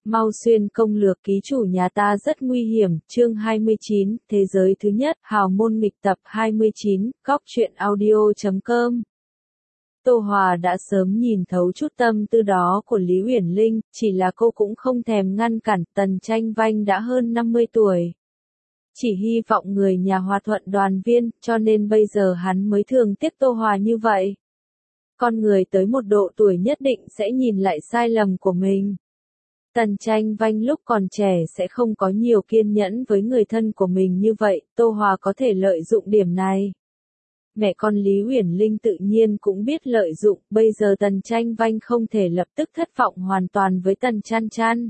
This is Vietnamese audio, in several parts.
Mau xuyên công lược ký chủ nhà ta rất nguy hiểm, chương 29, thế giới thứ nhất, hào môn nghịch tập 29, góc truyện audio.com. Tô Hòa đã sớm nhìn thấu chút tâm tư đó của Lý Uyển Linh, chỉ là cô cũng không thèm ngăn cản. Tần Tranh Vanh đã hơn 50 tuổi. Chỉ hy vọng người nhà hòa thuận đoàn viên, cho nên bây giờ hắn mới thường tiếc Tô Hòa như vậy. Con người tới một độ tuổi nhất định sẽ nhìn lại sai lầm của mình. Tần Tranh Vanh lúc còn trẻ sẽ không có nhiều kiên nhẫn với người thân của mình như vậy, Tô Hòa có thể lợi dụng điểm này. Mẹ con Lý Uyển Linh tự nhiên cũng biết lợi dụng, bây giờ Tần Tranh Vanh không thể lập tức thất vọng hoàn toàn với Tần Chăn Chăn.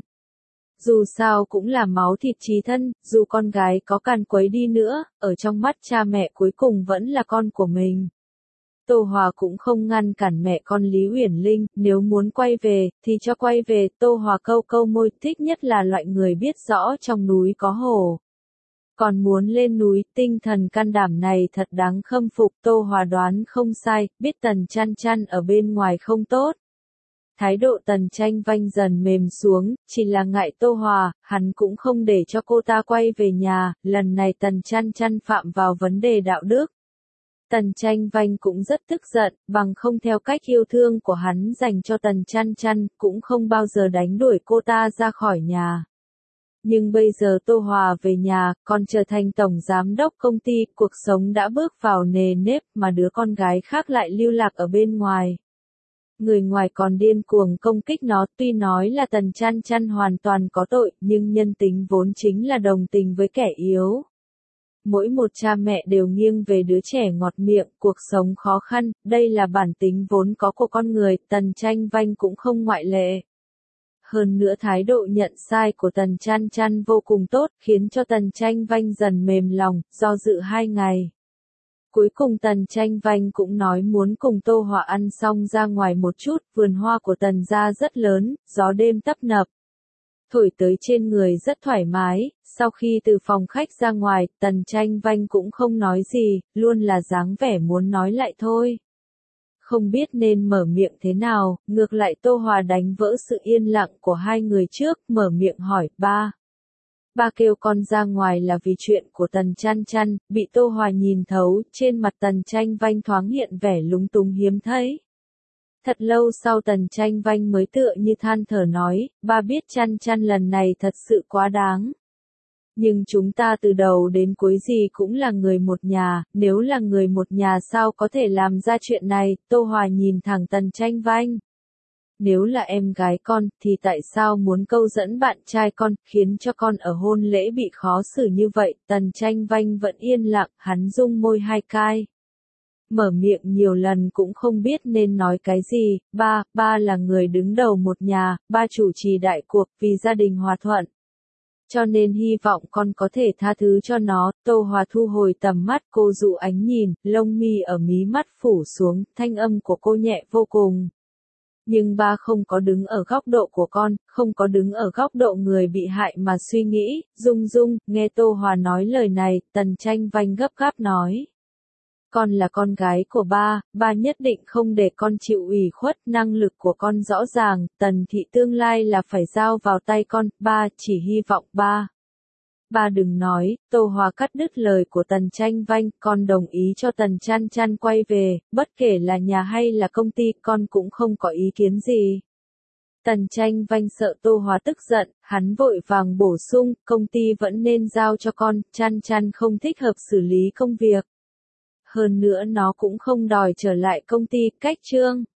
Dù sao cũng là máu thịt chí thân, dù con gái có càn quấy đi nữa, ở trong mắt cha mẹ cuối cùng vẫn là con của mình. Tô Hòa cũng không ngăn cản mẹ con Lý Uyển Linh, nếu muốn quay về, thì cho quay về. Tô Hòa câu câu môi, thích nhất là loại người biết rõ trong núi có hổ. Còn muốn lên núi, tinh thần can đảm này thật đáng khâm phục. Tô Hòa đoán không sai, biết Tần Chăn Chăn ở bên ngoài không tốt. Thái độ Tần Tranh Vanh dần mềm xuống, chỉ là ngại Tô Hòa, hắn cũng không để cho cô ta quay về nhà. Lần này Tần Chăn Chăn phạm vào vấn đề đạo đức. Tần Tranh Vanh cũng rất tức giận, bằng không theo cách yêu thương của hắn dành cho Tần Chăn Chăn, cũng không bao giờ đánh đuổi cô ta ra khỏi nhà. Nhưng bây giờ Tô Hòa về nhà, còn trở thành tổng giám đốc công ty, cuộc sống đã bước vào nề nếp mà đứa con gái khác lại lưu lạc ở bên ngoài. Người ngoài còn điên cuồng công kích nó, tuy nói là Tần Chăn Chăn hoàn toàn có tội, nhưng nhân tính vốn chính là đồng tình với kẻ yếu. Mỗi một cha mẹ đều nghiêng về đứa trẻ ngọt miệng, cuộc sống khó khăn, đây là bản tính vốn có của con người, Tần Tranh Vanh cũng không ngoại lệ. Hơn nữa thái độ nhận sai của Tần Chăn Chăn vô cùng tốt, khiến cho Tần Tranh Vanh dần mềm lòng, do dự 2 ngày. Cuối cùng Tần Tranh Vanh cũng nói muốn cùng Tô Hòa ăn xong ra ngoài một chút, vườn hoa của Tần gia rất lớn, gió đêm tấp nập. Thổi tới trên người rất thoải mái, sau khi từ phòng khách ra ngoài, Tần Tranh Vanh cũng không nói gì, luôn là dáng vẻ muốn nói lại thôi. Không biết nên mở miệng thế nào, ngược lại Tô Hòa đánh vỡ sự yên lặng của hai người trước, mở miệng hỏi, ba. Ba kêu con ra ngoài là vì chuyện của Tần Chăn Chăn, bị Tô Hòa nhìn thấu, trên mặt Tần Tranh Vanh thoáng hiện vẻ lúng túng hiếm thấy. Thật lâu sau Tần Tranh Vanh mới tựa như than thở nói, ba biết Chăn Chăn lần này thật sự quá đáng. Nhưng chúng ta từ đầu đến cuối gì cũng là người một nhà, nếu là người một nhà sao có thể làm ra chuyện này, Tô Hòa nhìn thẳng Tần Tranh Vanh. Nếu là em gái con, thì tại sao muốn câu dẫn bạn trai con, khiến cho con ở hôn lễ bị khó xử như vậy, Tần Tranh Vanh vẫn yên lặng, hắn rung môi 2 cái. Mở miệng nhiều lần cũng không biết nên nói cái gì, ba là người đứng đầu một nhà, ba chủ trì đại cuộc vì gia đình hòa thuận. Cho nên hy vọng con có thể tha thứ cho nó. Tô Hòa thu hồi tầm mắt, cô dụ ánh nhìn, lông mi ở mí mắt phủ xuống, thanh âm của cô nhẹ vô cùng. Nhưng ba không có đứng ở góc độ của con, không có đứng ở góc độ người bị hại mà suy nghĩ. Dung, nghe Tô Hòa nói lời này, Tần Tranh Vanh gấp gáp nói. Con là con gái của ba nhất định không để con chịu ủy khuất, năng lực của con rõ ràng, Tần thị tương lai là phải giao vào tay con, ba chỉ hy vọng ba đừng nói. Tô Hòa cắt đứt lời của Tần Tranh Vanh, con đồng ý cho Tần Chăn Chăn quay về, bất kể là nhà hay là công ty, con cũng không có ý kiến gì. Tần Tranh Vanh sợ Tô Hòa tức giận, hắn vội vàng bổ sung, công ty vẫn nên giao cho con, Chăn Chăn không thích hợp xử lý công việc. Hơn nữa nó cũng không đòi trở lại công ty, cách chương.